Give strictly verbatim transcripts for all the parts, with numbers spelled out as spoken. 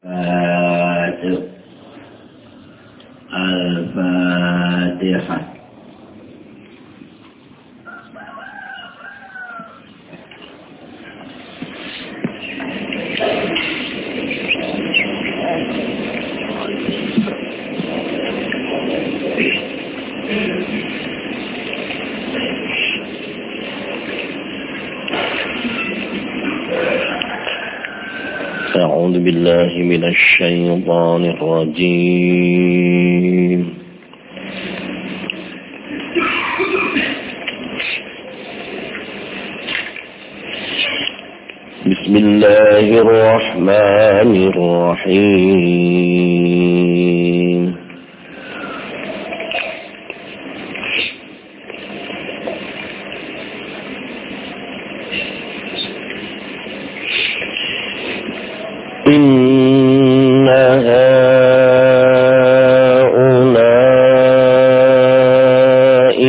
الفاتحة. أعوذ بالله من الشيطان الرجيم. بسم الله الرحمن الرحيم. إن هؤلاء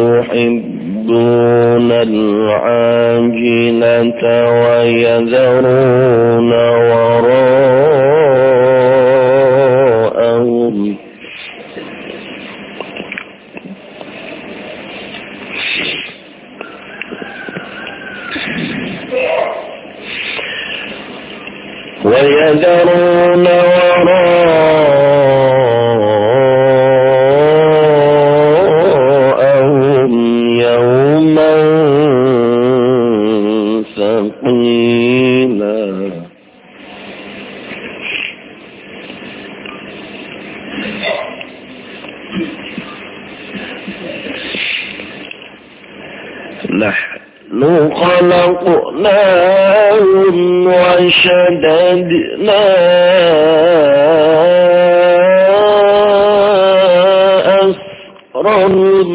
يحبون العاجلة ويذرون وراءهم ويذرون وراءهم يوما ثقيلا. نحن خلقناهم وشددنا أسرهم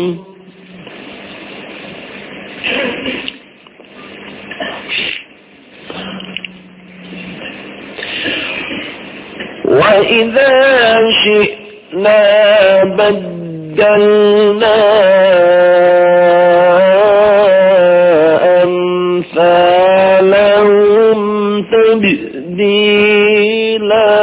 وإذا شئنا بدلنا أمثالهم تبديلا.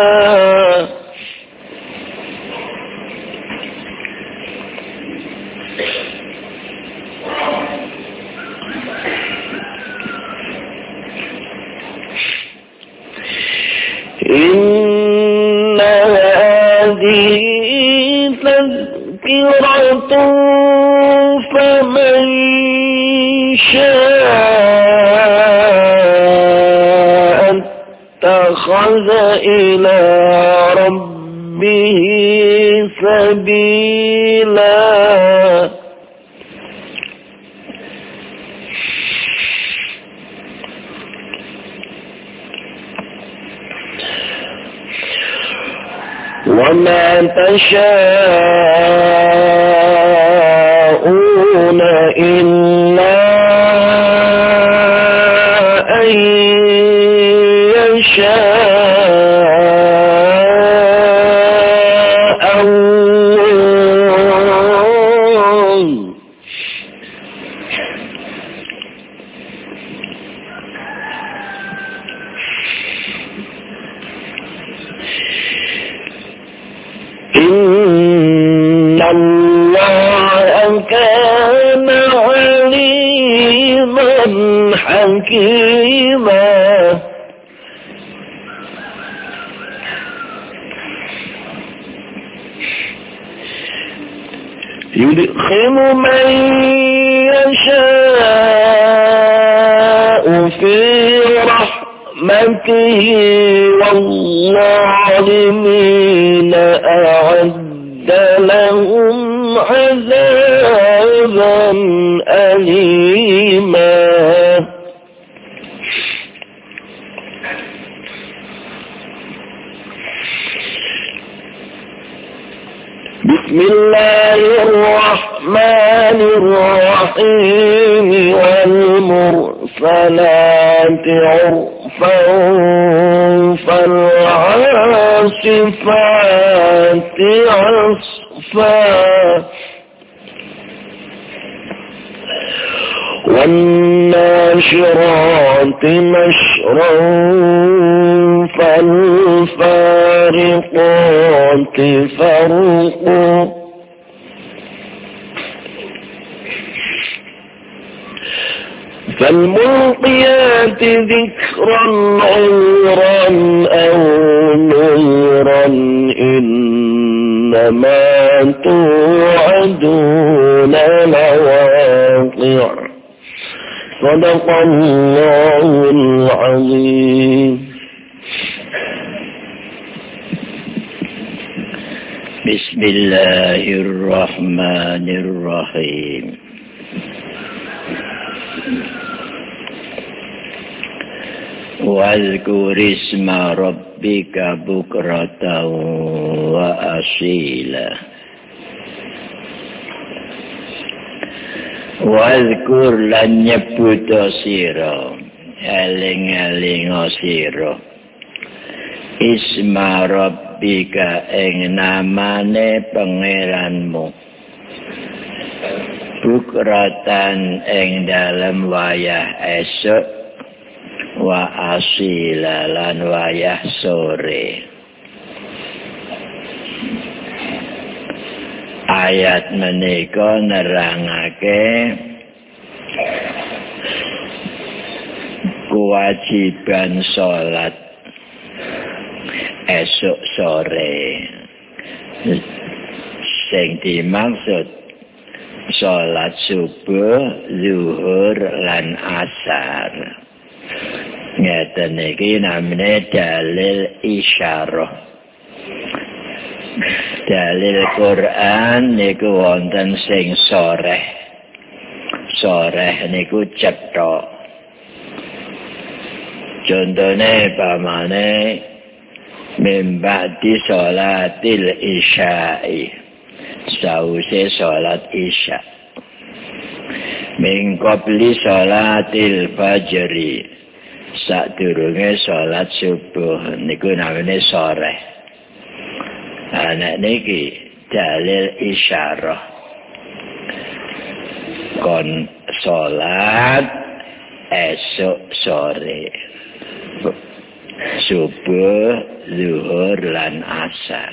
إن هذه تذكرة فمن شاء اتخذ إلى ربه سبيلا. وما تشاءون إلا أن يشاء الله. إن الله كان عليما حكيما. يدخل من يشاء في رحمته والظالمين أعد لهم عذابا أليما. بسم الله الرحمن الرحيم. والمرسلات عرفا فالعاصفات عصفا والناشرات نشرا فالفارقات فرقا فالملقيات ذكرا عذرا أو نذرا إنما توعدون لواقع صدق الله العظيم. بسم الله الرحمن الرحيم. واذكر اسم ربك بكرة وأصيلا. Wadhkur lan nyebut sira eling-eling sira isma rabbika ing namane pangeranmu bukratan ing dalem wayah esuk wa asila lan wayah sore. Ayat menika nerangake kewajiban salat esuk sore. Sing dimaksud salat subuh, zuhur lan asar. Ngeten iki namine dalil isyarah. Dalil Quran niku wonten sing soreh. Soreh niku cetha. Contone pamane membadi salatil isya'i. Sause salat isya. Min qabli salatil fajri. Sadurunge salat subuh niku namine soreh. Anak niki dalil isyarah kon salat esok sore subuh zuhur lan asar.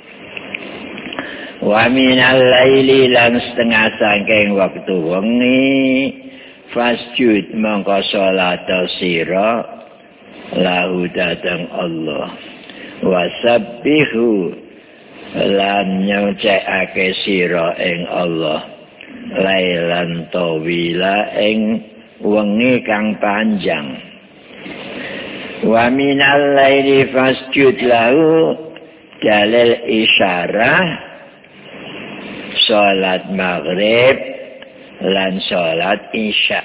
Wa minal laili lan setengah saking waktu wengi fasjud mongko salat sira lahu datang Allah wasabbihu lan nyucikake sira ing Allah lailan tawila ing wengi kang panjang. Wa minal laili fasjud lahu dalil isyarah salat maghrib lan salat isya.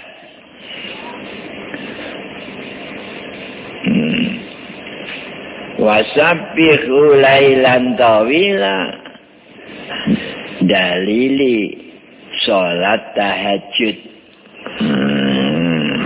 Wasabbihu lailan tawila dalili salat tahajud. hmm.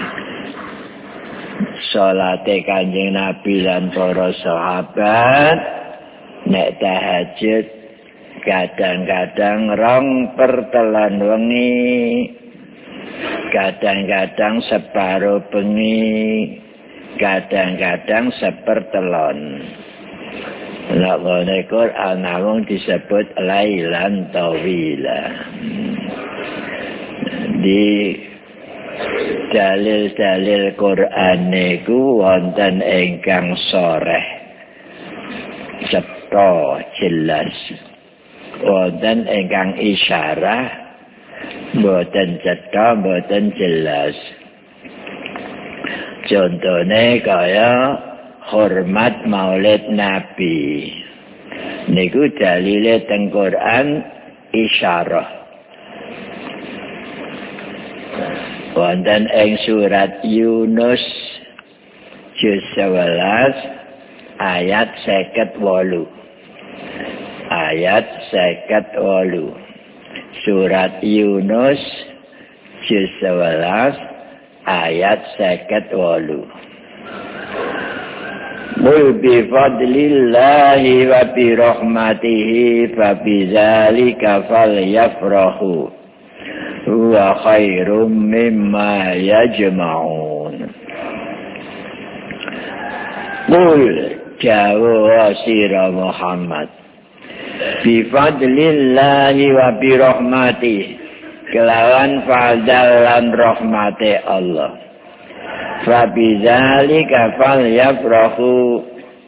Salate Kanjeng Nabi lan para sahabat nek tahajud kadang-kadang rong pertelan wengi, kadang-kadang separo bengi, kadang-kadang sepertelon. Nek ngene Quran namung disebut lailan tawila. Di dalil-dalil Quran niku wonten ingkang soreh cetha jelas, wonten ingkang isyarah mboten cetha mboten jelas. Contone kaya hormat Maulid Nabi niku dalile teng Quran isyarah. Wonten ing surat Yunus juz sewelas ayat seket wolu. Ayat seket wolu. Surat Yunus juz sewelas ayat seket wolu. Qul bi fadlillahi wa bi rahmatihi fa bi dzalika falyafrahu huwa khairum mimma yajma'un. Qul jawab sira Muhammad bi fadlillahi wa bi rahmatihi kelawan fadl lan rahmate Allah. Fa bidzalika falyafrahu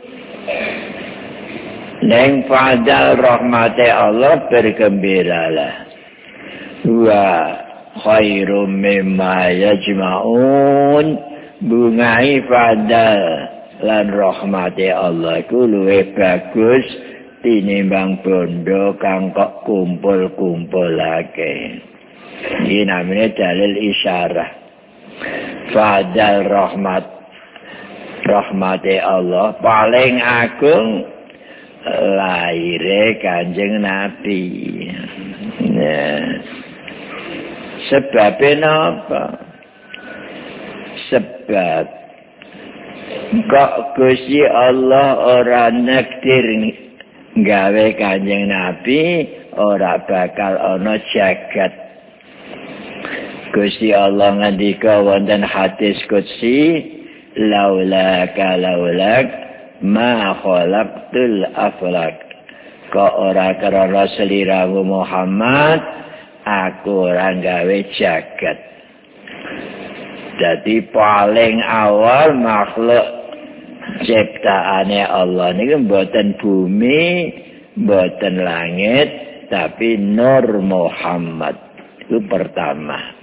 neng fadl rahmate Allah bergembiralah. Wa khairum mimma yajma'un bungai fadl lan rahmate Allah iku luwih bagus tinimbang bondo kang kok kumpul-kumpulake. Ini namanya dalil isyarah. Fadal rahmat rahmati Allah paling agung lahire Kanjeng Nabi. Nah, sebabnya apa? Sebab kok Gusti Allah ora nektir gawe Kanjeng Nabi ora bakal ana jagat. Gusti Allah ngendika wonten hadis qudsi laula ka laulak ma khalaqtul aflak. Kok ora krana sliramu Muhammad aku ora gawe jagat. Jadi paling awal makhluk ciptaane Allah niku mboten bumi, mboten langit, tapi Nur Muhammad. Itu pertama.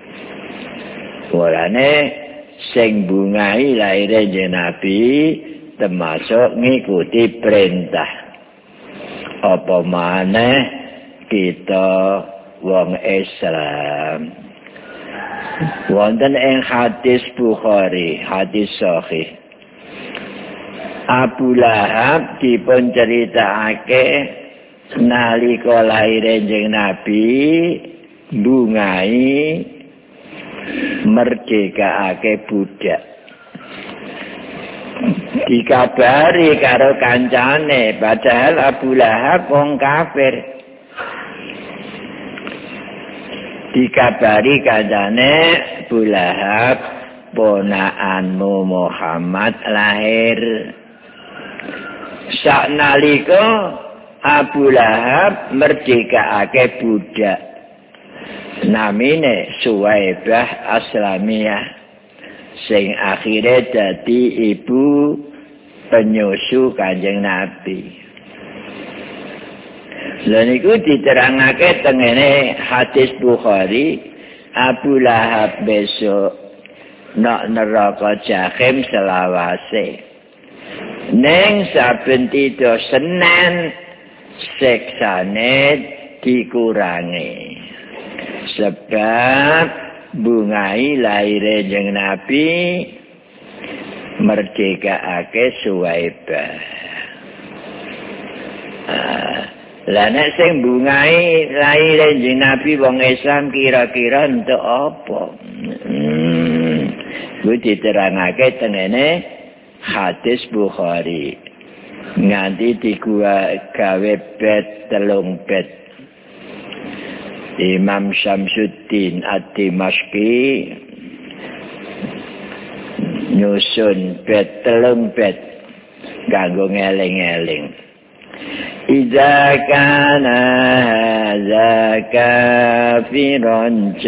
Mulane sing bungai laire Nabi termasuk ngikuti perintah. Apa maneh kita wong Islam. Wonten ing hadis Bukhari, hadis sahih. Abu Lahab dipun critakake nalika laire Nabi bungai merdekaake budak. Dikabari karo kancane padahal Abu Lahab wong kafir. Dikabari kancane Abu Lahab ponakanmu Muhammad lahir. Saknalika Abu Lahab merdekaake budak. Namine Suwaibah Aslamiyah sing akhire dadi ibu penyusu Kanjeng Nabi. Lha niku diterangake tengene hadis Bukhari, Abu Lahab besok nak neraka Jahim selawase. Neng saben dina Senin seksane dikurangi. Sebab bungai laire Kanjeng Nabi merdekaake Suwaibah. Ah, lah nek sing bungai laire Kanjeng Nabi wong Islam kira-kira entuk apa? Hmm, kuwi diterangake tengene hadis Bukhari. Nganti digua gawe bet telung bet. Imam Syamsuddin Ad-Dimashqi nyusun bet telung bet kanggo ngeling-eling. Idza kana hadza kafiran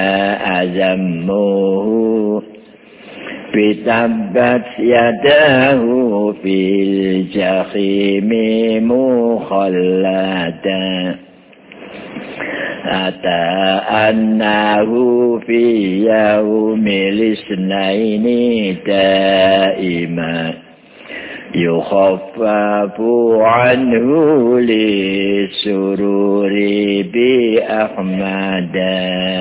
ja'azammuhu bitabbat yadahu fil jahimi mukhallada. Ata annahu fi yaumil isnaini daima yukhaffafu anhu li sururi bi ahmada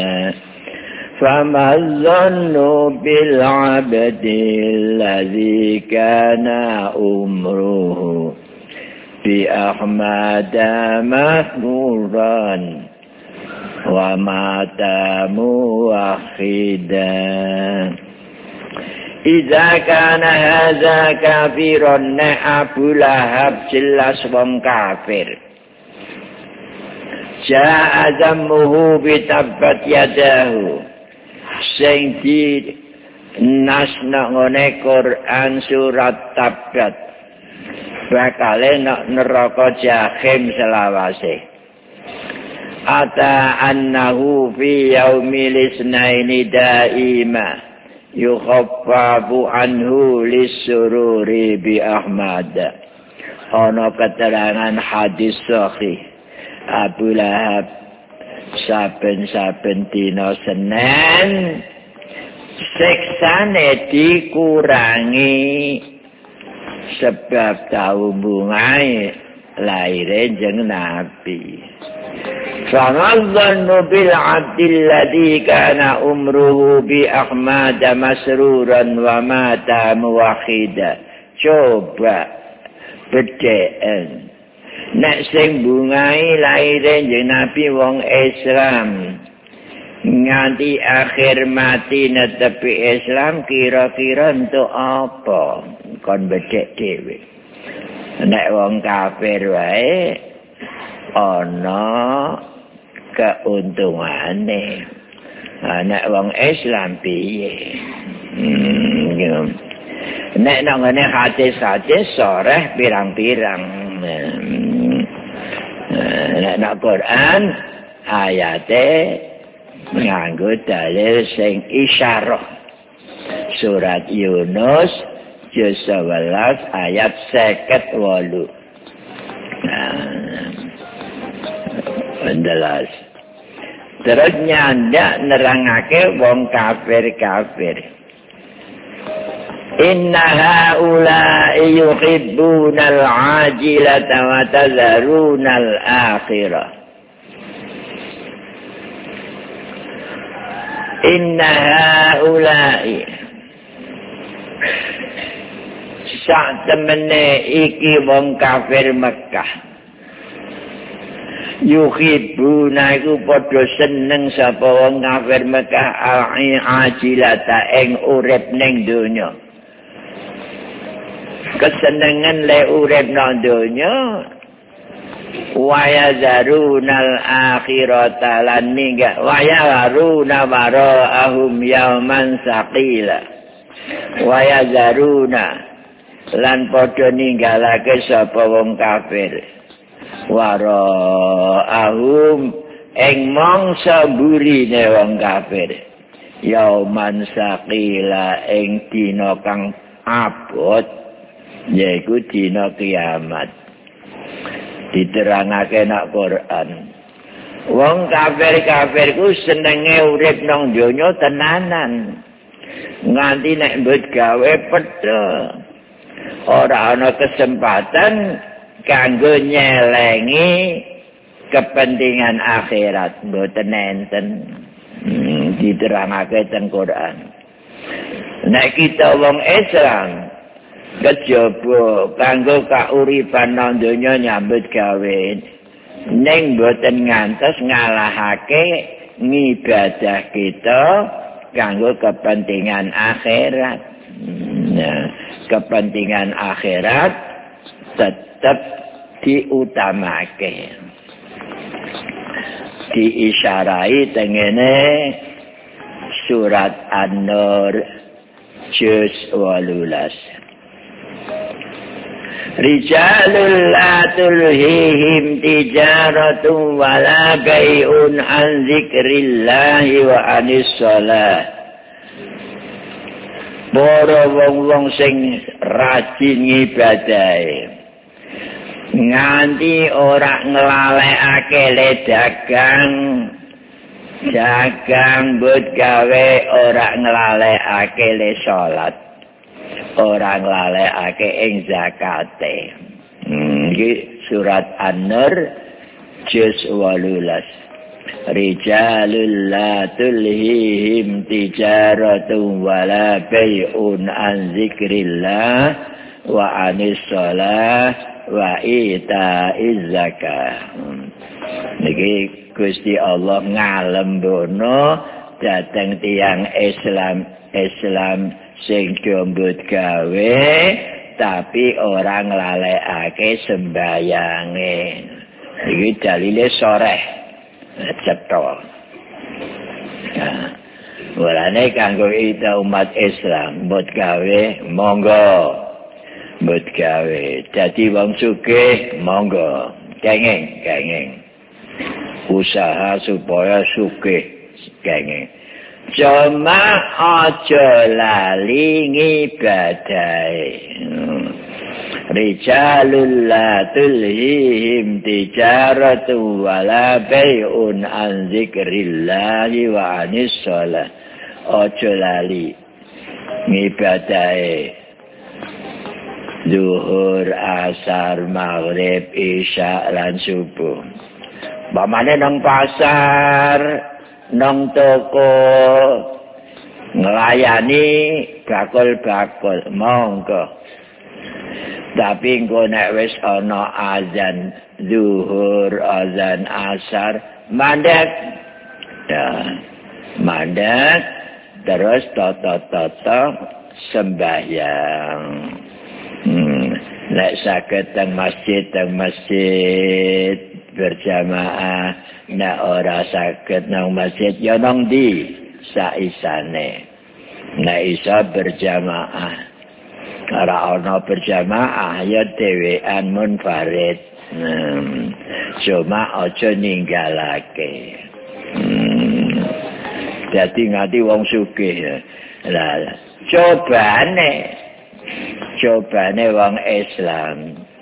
fama dhannu bil abdi alladhi kana umruhu bi ahmada mahmuran wa mata muwahhidan. Idza kana hadza kafiron na Abu Lahab jelas wong kafir. ja'a zammuhu bitabbat yadahu sing di nasna ngene Quran surat Tabbat bakale nek neraka jahim selawase ata annahu fi yaumil isnaini daima yukhaffafu anhu lisururi bi Ahmad. Ana keterangan hadis sahih Abu Lahab saben-saben dina Senin siksane dikurangi sebab tahu bungai lahire jeng Nabi. Famadzannu bil abdil ladzi kana umruhu bi Ahmad masruran wa mata muwahhida. Coba bedheken nek sing bungai lahire jeng Nabi wong Islam nganti akhir mati netepi Islam kira-kira untuk apa kon bedhek dhewe nek wong kafir wae ana keuntungane nek wong Islam piye hmm, nek nang ngene hadis-hadis soreh pirang-pirang nek nang Quran ayate nganggo dalil sing isyarah surat Yunus juz sebelas ayat seket wolu pendelas terus nyandak nerangake wong kafir-kafir inna haula'i yuhibbunal ajilata wa tazarunal akhirah inna haula'i sak temene iki wong kafir Mekah yuhibbuna iku padha seneng sapa wong kafir Mekah al-ajilata ing urip ning donya kesenengan le urip nang donya wa yazarunal akhirata lan ningga wa yazaruna wara'ahum yauman saqila wa yazaruna lan padha ninggalake sapa wong kafir wara'ahum ing mangsa burine wong kafir yauman saqila ing dina kang abot yaiku dina kiamat diterangake nak Quran. Wong kafir-kafir ku senenge urip nang donya tenanan. Nganti nek mbut gawe pedhe. Ora ana kesempatan kanggo nyelengi kepentingan akhirat mboten enten. Hmm, diterangake teng Quran. Nek kita wong Islam kejaba kanggo kauripan nang donya nyambut gawe ning boten ngantos ngalahake ngibadah kita kanggo kepentingan akhirat. Nah, kepentingan akhirat tetap diutamake. Diisyarai tengene surat An-Nur juz wolulas. Rijalul la tulhihim tijaratun wala bai'un an zikrillahi wa anis shalah. Para wong-wong sing rajin ngibadahe nganti ora nglalekake le dagang dagang but gawe ora nglalekake le salat orang lalekake ing zakate. Hmm, iki surat An-Nur juz wolulas. Rijalul la tulhihim tijaratun wala bai'un an zikrillah wa anis shalah wa ita'iz zakah. Niki Gusti Allah ngalembono dhateng tiyang Islam Islam sing jombut gawe tapi orang lalekake sembayange. Iki dalile soreh cetha. Nah, walane kanggo kita umat Islam mbot gawe monggo. Mbot gawe dadi wong sugih monggo. Kenging, kenging. Usaha supaya sugih kenging. Cuma aja lali ngibadahe. Rijalul la tulhihim tijaratu wala bai'un an zikrillahi wa anis shalah. Aja lali ngibadahe. Zuhur, asar, maghrib, isya lan subuh. Pamane nang pasar, nang toko nglayani bakul-bakul monggo. Tapi engko nek wis ana azan zuhur, azan asar, mandek. Ya, mandek terus toto-toto sembahyang. Hmm. Nek saged teng masjid, teng masjid berjamaah. Nek ora saged nang masjid ya nang ndi saisane. Nek iso berjamaah. Ora ana berjamaah ya dhewean munfarid. Hmm. Cuma aja ninggalake. Hmm. Dadi ngati wong sugih. Lah cobane Cobane wong Islam.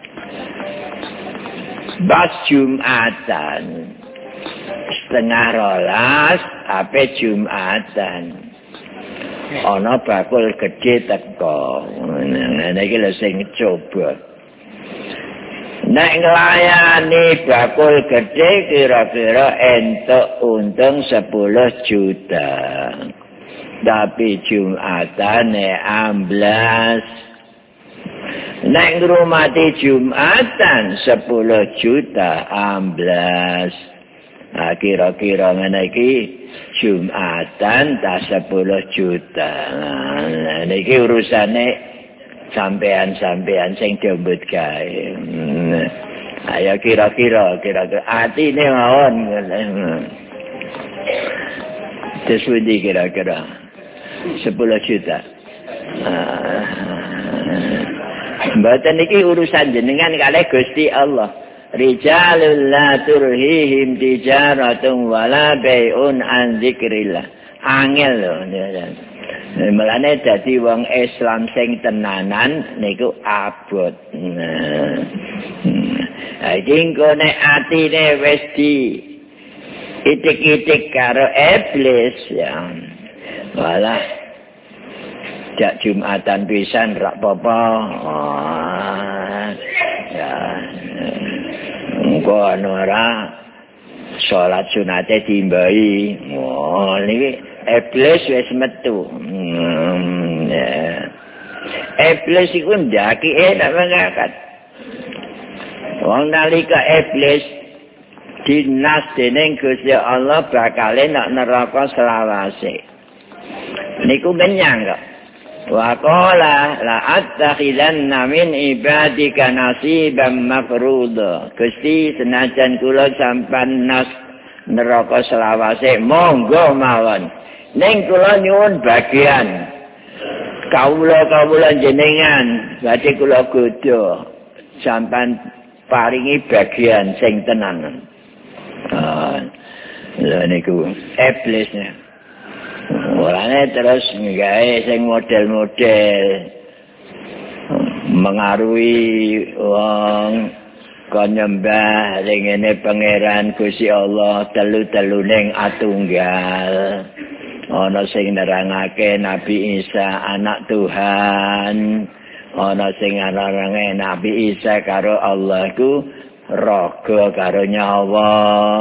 Bas Jumatan setengah rolas ape Jumatan. Ana bakul gedhe teko. Nah iki lho sing coba. Nek nglayani bakul gedhe kira-kira entuk untung sepuluh juta. Tapi Jumatane amblas. Nek ngrumati Jumatan sepuluh juta amblas. Nah, kira-kira ngene iki Jumatan tak sepuluh juta. Nah, niki urusane sampean-sampean sing diombot gawe. Ayo kira-kira kira-kira atine mawon. Sesuai kira-kira sepuluh juta. Mboten niki urusan jenengan kalih Gusti Allah. Rijalul la turhihim tijaratun wala bai'un an zikrillah. Angel lho. Mulane dadi wong Islam sing tenanan niku abot. Nah, iki engko nek atine wis di itik-itik karo iblis ya. Walah jak Jumatan pisan rak apa-apa. Oh, ya. Engko ora salat sunate dimbai. Oh, niki iblis wis metu. Hmm, ya. Iblis iku ndaki enak banget. Wong nalika iblis dinas dening Gusti Allah bakale nak neraka selawase. Niku menyang kok. Wa qala la attakhidanna min ibadika nasiban mafruḍa. Gusti senajan kula sampan nas neraka selawase monggo mawon. Ning kula nyuwun bagian kawula-kawula jenengan badhe kula godha sampan paringi bagian sing tenan. Ah, lha niku iblisnya. Orane terus nggawe sing model-model mengaruhi wong kon nyembah ngene pangeran Gusti Allah telu-telu ning atunggal. Ana sing nerangake Nabi Isa anak Tuhan. Ana sing nerangake Nabi Isa karo Allah ku raga karo nyawa.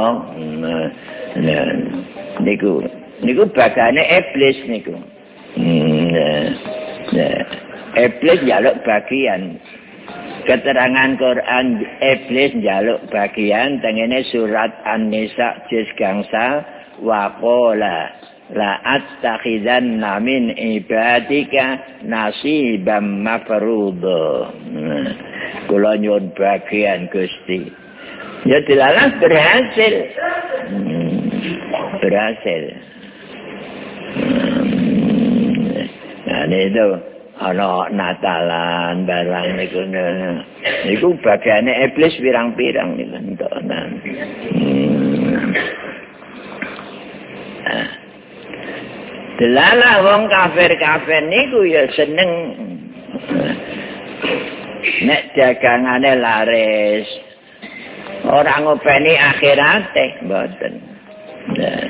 Nah, niku niku bagane iblis niku. Nah, nah. Iblis njaluk bagian. Keterangan Quran iblis njaluk bagian tengene surat An-Nisa juz gangsal wa qala la attakhizanna min ibadika nasiban mafruḍa. Kula nyuwun bagian Gusti. Ya dilalah berhasil. Hmm. berhasil. Nah itu ana Natalan barang niku niku bagiane iblis pirang-pirang niku entonan. Delalah wong kafir-kafir niku ya seneng nek dagangane laris. Ora ngopeni akhirate mboten. Nah.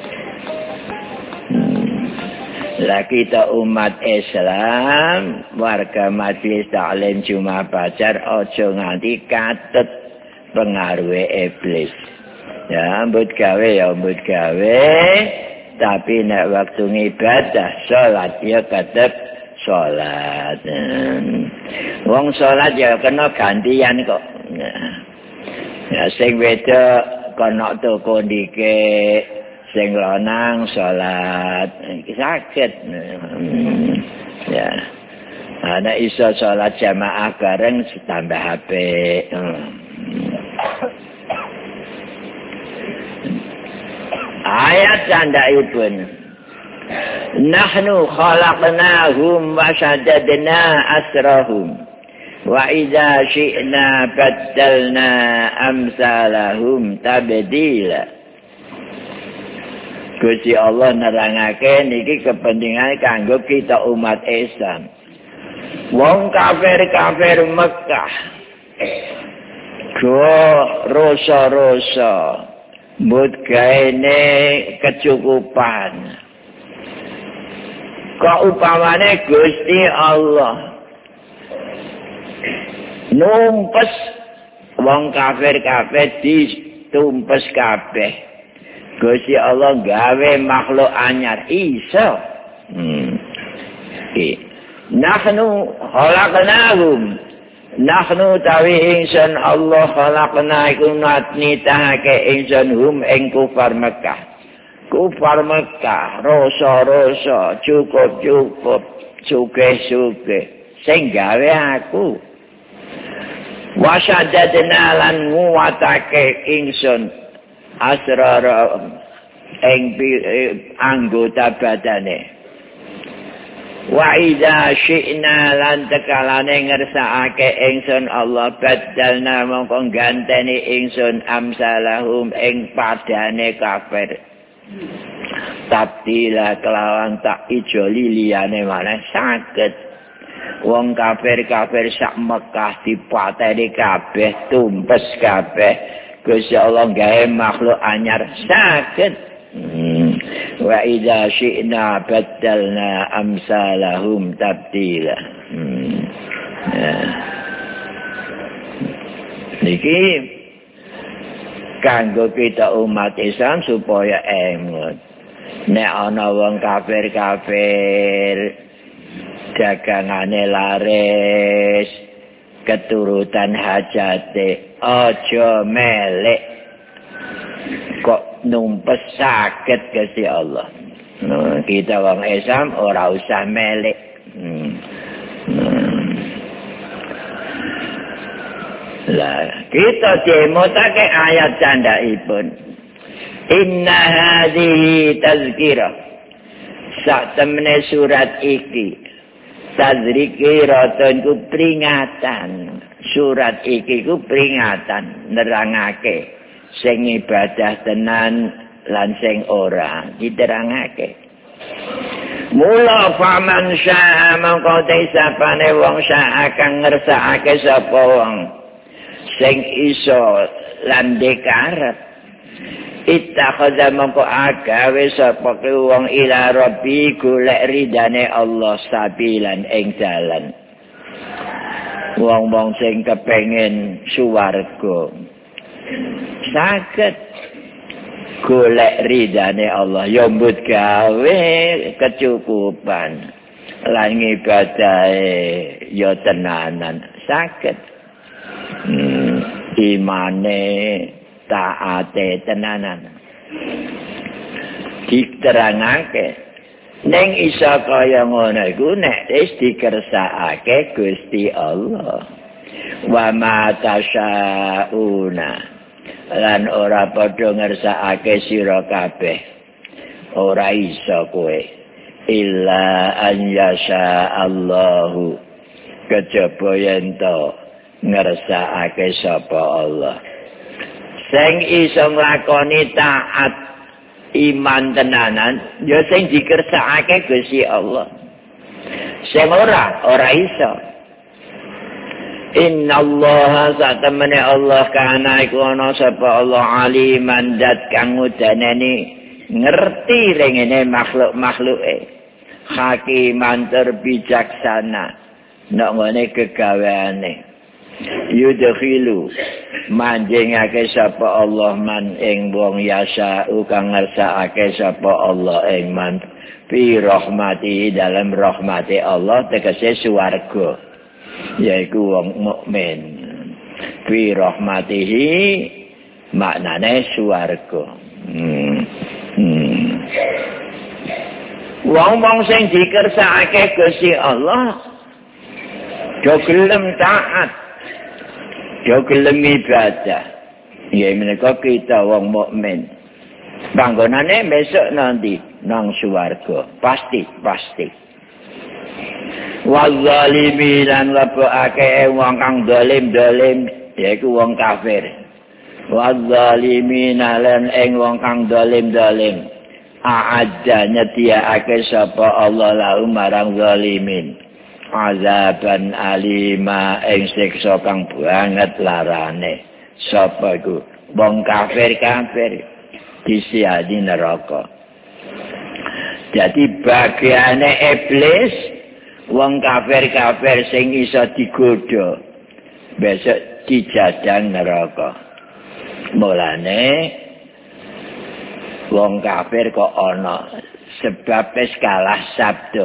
Lah kita umat Islam, warga Majelis Taklim Jumat Pacar aja nganti katut pengaruhe iblis. Ya, mbut gawe ya mbut gawe, tapi nek waktu ngibadah salat ya tetep salat. Wong salat ya kena gantian kok. Ya sing wedok kono toko ndike, sing lanang salat sakit. Ya. Ana iso salat jamaah bareng tambah apik. Ayat candaipun. Nahnu khalaqnahum wa shaddadna asrahum. Wa idza syi'na baddalna amsalahum tabdila. Gusti Allah nerangake niki kepentingan kanggo kita umat Islam. Wong kafir-kafir Mekah go rasa-rasa mbut gaene kecukupan. Kok upamane Gusti Allah numpes wong kafir-kafir ditumpes kabeh. Gusti Allah gawe makhluk anyar iso. Hmm. Okay. Nahnu khalaqnahum. Nahnu tawi ingsun Allah khalaqna iku nitahake ingsun hum ing kufar Mekah. Kufar Mekah rasa-rasa cukup-cukup sugih-sugih sing gawe aku. Wasyadadna lan nguwatake ingsun asrara ing anggota badane. Wa idza syi'na lan tekalane ngersakake ingsun Allah badalna mongko ganteni ingsun amsalahum ing padane kafir. Tabdila kelawan tak ijo liyane maneh saged. Wong kafir-kafir sak Mekah dipateni kabeh, tumpes kabeh. Gusti Allah gawe makhluk anyar saged. Hmm. Wa idza syi'na baddalna amsalahum tabdila. Hmm. Ya. Niki kanggo kita umat Islam supaya emut. Nek ana wong kafir-kafir dagangane laris, keturutan hajate aja melek. Kok numpes sakit Gusti Allah. Nah, kita wong Islam ora usah melek. Hmm. Hmm. Lah, kita demotake ayat candhaipun. Inna hadhihi tazkirah. Sak temene surat iki tazkiratun ku peringatan. Surat iki ku peringatan nerangake sing ibadah tenan lan sing ora diterangake. Mula faman syaa mongko desapane wong syaa kang ngersakake sapa wong sing iso lan dekarep ittakhadha mongko agawe sapa wong ila rabbi golek ridane Allah sabilan ing dalan. Wong-wong sing kepengin suwarga saged golek ridane Allah ya mbut gawe kecukupan lan ngibadahe ya tenanan saged. Hmm, imane taate tenanan diterangake ning isa kaya ngono iku nek wis dikersakake Gusti Allah. Wa ma tasyauna lan ora padha ngersakake sira kabeh ora iso kowe illa an yasha Allahu kejaba yen to ngersakake sapa Allah sing iso nglakoni taat iman tenanan ya sing dikersakake Gusti Allah sing ora ora iso Inna Allah satamane Allah kana iku ana sapa Allah aliman dat kang udaneni ngerti rengene makhluk-makhluke hakiman terbijaksana nek ngene kegaweane yudkhilu manjingake sapa Allah man ing wong yasa kang ngersakake sapa Allah ing man fi rahmati dalam rahmati Allah tegese swarga yaiku wong mukmin fi rahmatihi maknane swarga hmm. hmm. wong-wong sing dikersakake Gusti Allah do gelem taat do gelem ibadah ya menika kita wong mukmin panggonane besok nanti nang swarga pasti pasti wazalimin lan lebokake wong kang zalim-zalim yaiku wong kafir wazalimin lan ing wong kang zalim-zalim a'adda nyediakake sapa Allah lahum marang zalimin azaban alima ing siksa kang banget larane sapa iku wong kafir-kafir disiadi neraka jadi bagiane iblis wong kafir-kafir sing iso digodha besok dijadang neraka mulane wong kafir kok ana sebab wis kalah sabda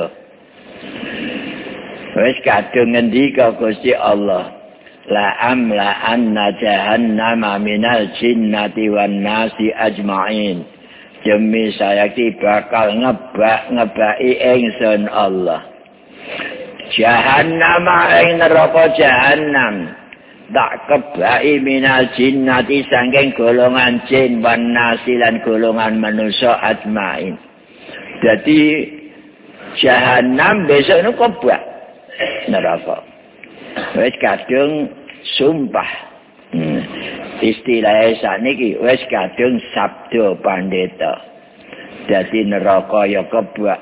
wis kadung ngendika Gusti Allah la amla anna jahannama minal jinnati wan nasi ajma'in demi saya ki bakal ngebak ngebaki ingsun Allah jahannam ing neraka jahannam tak kebaki minal jinnati saking golongan jin wan nasi lan golongan manusia ajmain jadi jahannam besok nu kebak neraka wis kadung sumpah hmm. istilahnya sakniki wis kadung sabda pandeta dadi neraka ya kebak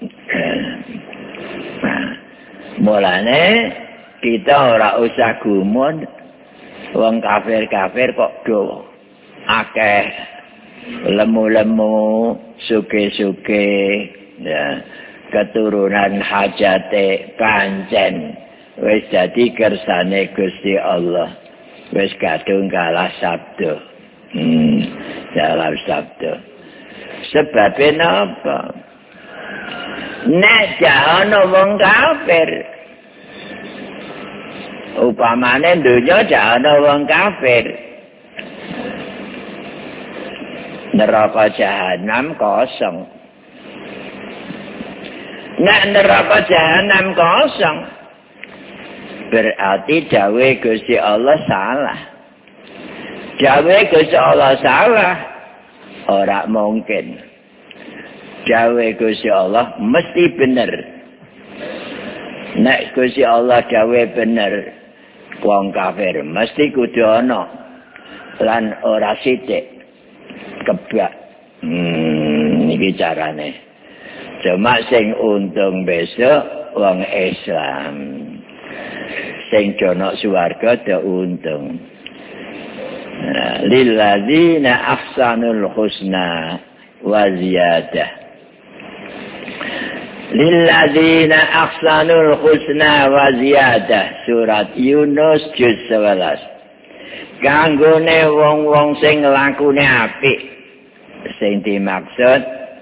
mulane kita ora usah gumun wong kafir-kafir kok do akeh lemu-lemu suke-suke ya keturunan hajate pancen wis dadi kersane Gusti Allah wis kadung kalah sabda hmm kalah sabda sebab napa nek ana wong kafir upamane donya ana wong kafir neraka jahanam kosong nek neraka jahanam kosong berarti dawe Gusti Allah salah dawe Gusti Allah salah ora mungkin dawe Gusti Allah mesti bener nek Gusti Allah dawe bener wong kafir mesti kudu ana lan ora sithik kebak hmm iki carane cuma sing untung besok wong Islam sing jono swarga do untung lilladzina ahsanul husna wa ziyadah lilladzina ahsanul husna wa ziyadah surat Yunus juz sebelas kanggone wong-wong sing lakune apik sing dimaksud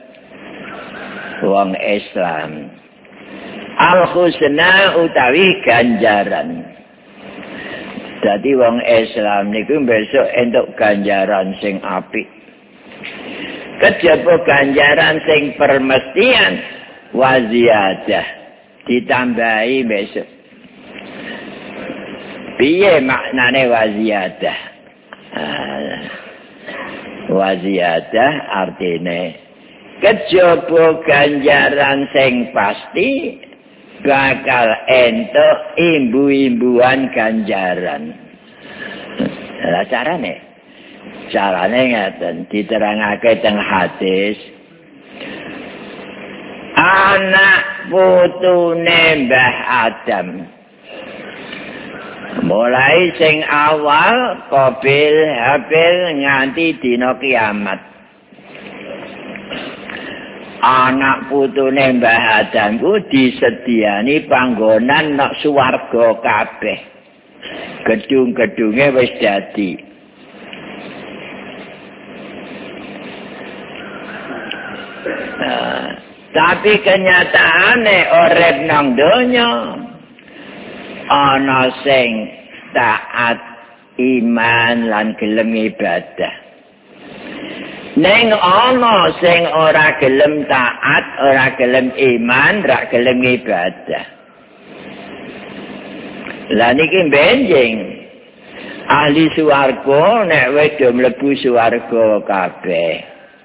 wong Islam al husna utawi ganjaran dadi wong Islam niku besok entuk ganjaran sing apik kejaba ganjaran sing permestian waziyadah ditambahi besok piye maknane waziyadah Waziyadah artine kejaba ganjaran sing pasti bakal entuk imbu-imbuan ganjaran. Lah carane carane ngaten diterangake teng hadis anak putune Mbah Adam mulai sing awal Qabil Habil nganti dina kiamat. Anak putune Mbah Adam ku disediani panggonan nok swarga kabeh. Gedung-gedunge wis dadi. Nah, tapi kenyataane urip nang donya ana sing taat iman lan gelem ibadah. Neng ana sing ora gelem taat, ora gelem iman, ora gelem ibadah. Lah niki benjing. Ahli swarga nek wis do mlebu swarga kabeh.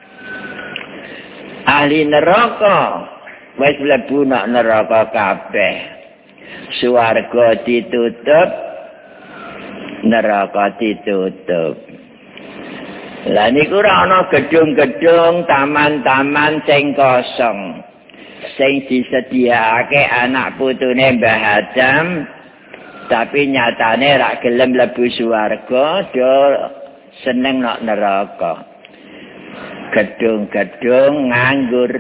Ahli neraka wis mlebu nang neraka kabeh. Swarga ditutup, neraka ditutup. Lah niku ora ana gedung-gedung, taman-taman sing kosong. Sing disediakake anak putune Mbah Adam, tapi nyatane ra gelem mlebu swarga, do seneng nang neraka. Gedung-gedung nganggur.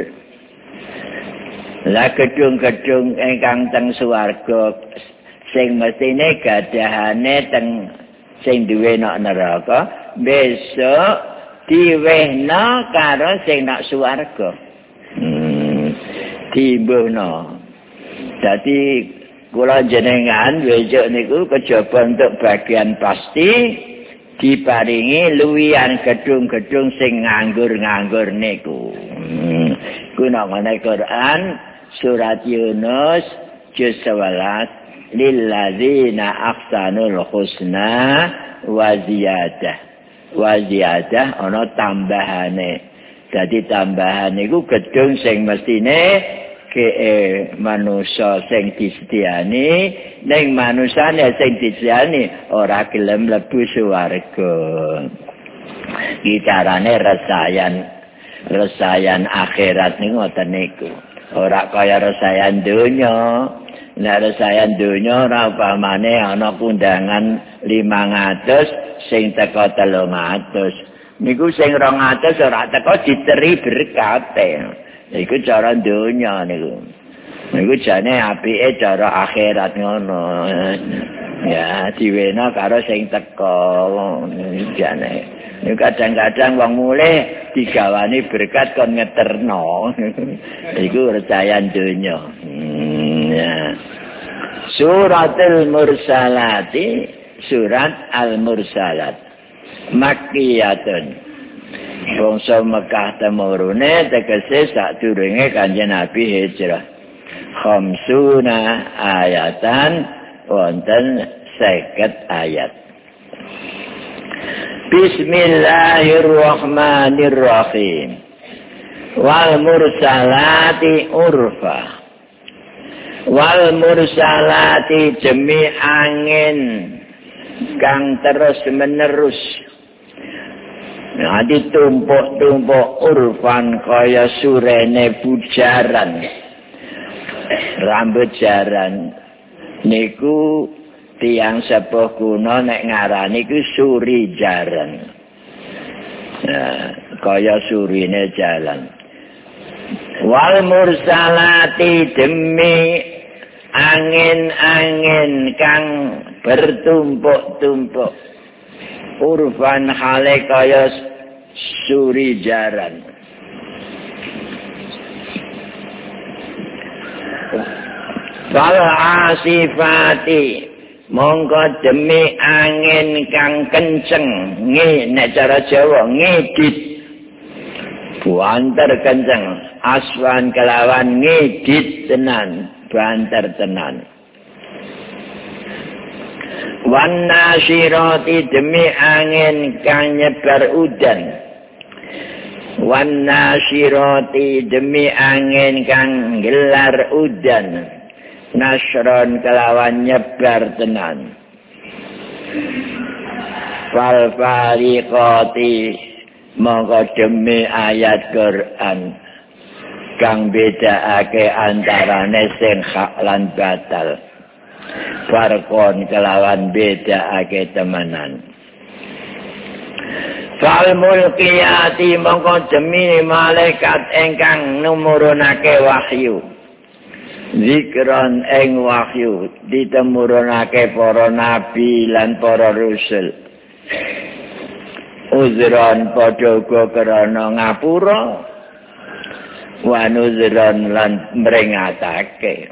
Lah gedung-gedung ingkang teng swarga sing mestine gadahane teng sing duwe nang neraka, besok diwehna karo sing nak swarga. Hmm, dimbuhna. Dadi kula jenengan besok niku kejaba untuk bagian pasti diparingi luwihan gedung-gedung sing nganggur-nganggur niku. Hmm, kuna ngene Quran surat Yunus juz sebelas lilladzina ahsanul husna wa ziyadah. Wa ziyadah ana tambahane. Dadi tambahan niku gedung sing mestine ke manusa sing disediani ning manusane sing disediani ora gelem mlebu swarga. Iki carane resayan resayan akhirat niku ngoten niku. Ora kaya resayan donya. Nek resayan donya ora upamane ana kundangan limang atus sing teko telung atus. Niku sing rong atus ora teko diteri berkate. Iku cara donya niku. Niku jane apike cara akhirat ngono. Ya, diwena karo sing teko jane. Niku kadang-kadang wong mulih digawani berkat kon ngeterno. Iku recayan donya. Hmm, ya. Suratul Mursalati, surat Al-Mursalat. Makkiyatun. Bangsa Mekah temurune tegese sadurunge Kanjeng Nabi hijrah. Khamsuna ayatan wonten seket ayat. Bismillahirrahmanirrahim. Wal mursalati urfa. Wal mursalati jemi angin kang terus menerus. Nah, ditumpuk-tumpuk urfan kaya surene bujaran. Rambut jaran. Niku tiang sepuh kuno nek ngarani ku suri jaran. Nah, kaya surine jalan. Wal mursalati demi angin-angin kang bertumpuk-tumpuk. Urfan hale kaya suri jaran. Fal asifati mongko demi angin kang kenceng nge nek cara Jawa ngedit banter kenceng aswan kelawan ngedit tenan banter tenan. wan nasyirati demi angin kang nyebar udan, wan nasyirati demi angin kang gelar udan, nasron kelawan nyebar tenan, fal fariqati mongko demi ayat Quran kang bedakake antarane sing hak lan batal, farqon kelawan bedakake temenan. Fal mulkiyati mongko demi malaikat ingkang numurunake wahyu, zikron ing wahyu ditemurunake para nabi lan para rasul, uzron padha uga krana ngapura, wa nuzron lan mringatake,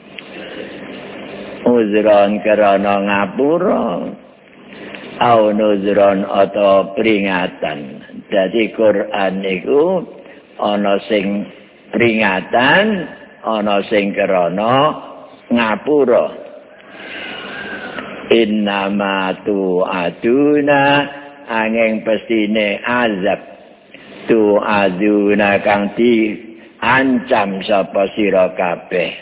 uzron krana ngapura au nuzron atau peringatan. Dadi Quran niku ana sing peringatan, ana sing krana ngapura. Innama tu aduna angin pestine azab, tu aduna kang di ancam sapa sira kabeh.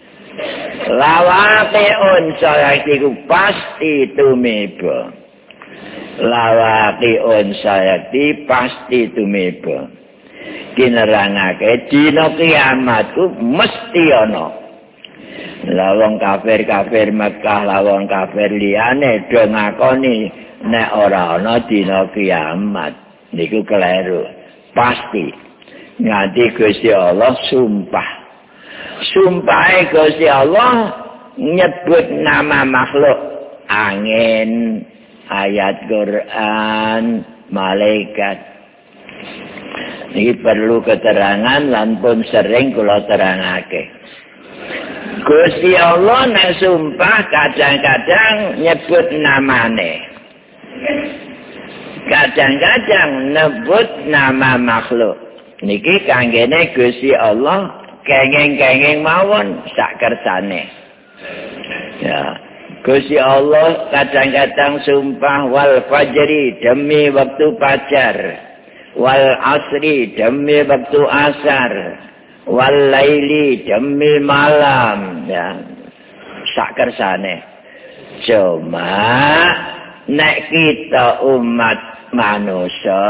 Lawate on saya iku pasti tumeba, lawate on saya di pasti tumeba. Kinerangake dina kiamat ku mesti ana. Lawang kafir-kafir Mekah, lawang kafir liyane do ngakoni nek ora ana dina kiamat. Niku keliru. Pasti. Nganti Gusti Allah sumpah. Sumpahe Gusti Allah nyebut nama makhluk, angin, ayat Quran, malaikat. Ini perlu keterangan lan pun sering kula terangake. Gusti Allah nek sumpah kadang-kadang nyebut namane. Kadang-kadang nyebut nama makhluk. Niki kanggene Gusti Allah kenging-kenging mawon sak kersane. Ya. Gusti Allah kadang-kadang sumpah wal fajri demi waktu fajar, wal asri demi waktu asar, wal laili demi malam, ya. Sak kersane. Cuma nek kita umat manusia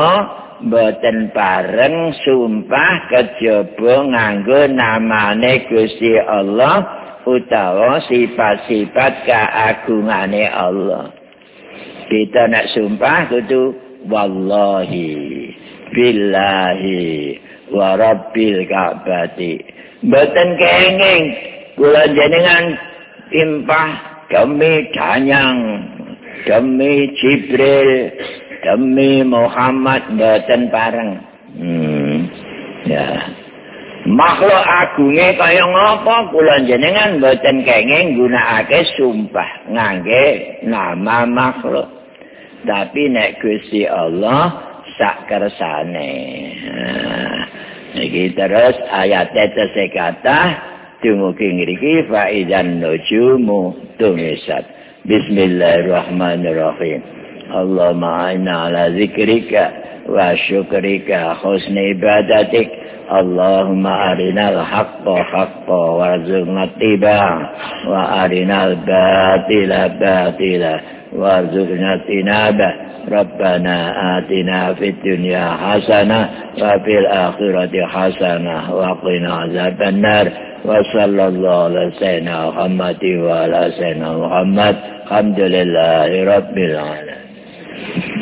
boten bareng sumpah kejaba nganggo namane Gusti Allah utawa sifat-sifat keagungane Allah. Kita nek sumpah kudu wallahi billahi wa rabbil ka'bati. Boten kenging kula jenengan timpah demi danyang, demi Jibril, demi Muhammad boten bareng. Hmm. Ya. Makhluk agunge kaya ngapa kula jenengan boten kenging nggunakake sumpah ngangge nama makhluk. Tapi nek Gusti Allah sak kersane. Nah, iki terus ayat tesih kathah dumugi ngriki faizan nujumu tumisat. Bismillahirrahmanirrahim. Allahumma inna ala zikrika wa syukrika husni ibadatik. Allahumma arinal haqqa haqqa warzuqna ittiba'ah wa arinal batila batila warzuqna tinabah. Rabbana atina fid dunya hasanah wa fil akhirati hasanah wa qina azabannar. Wa sallallahu ala sayyidina Muhammad wa ala sayyidina Muhammad. Alhamdulillahi rabbil alamin.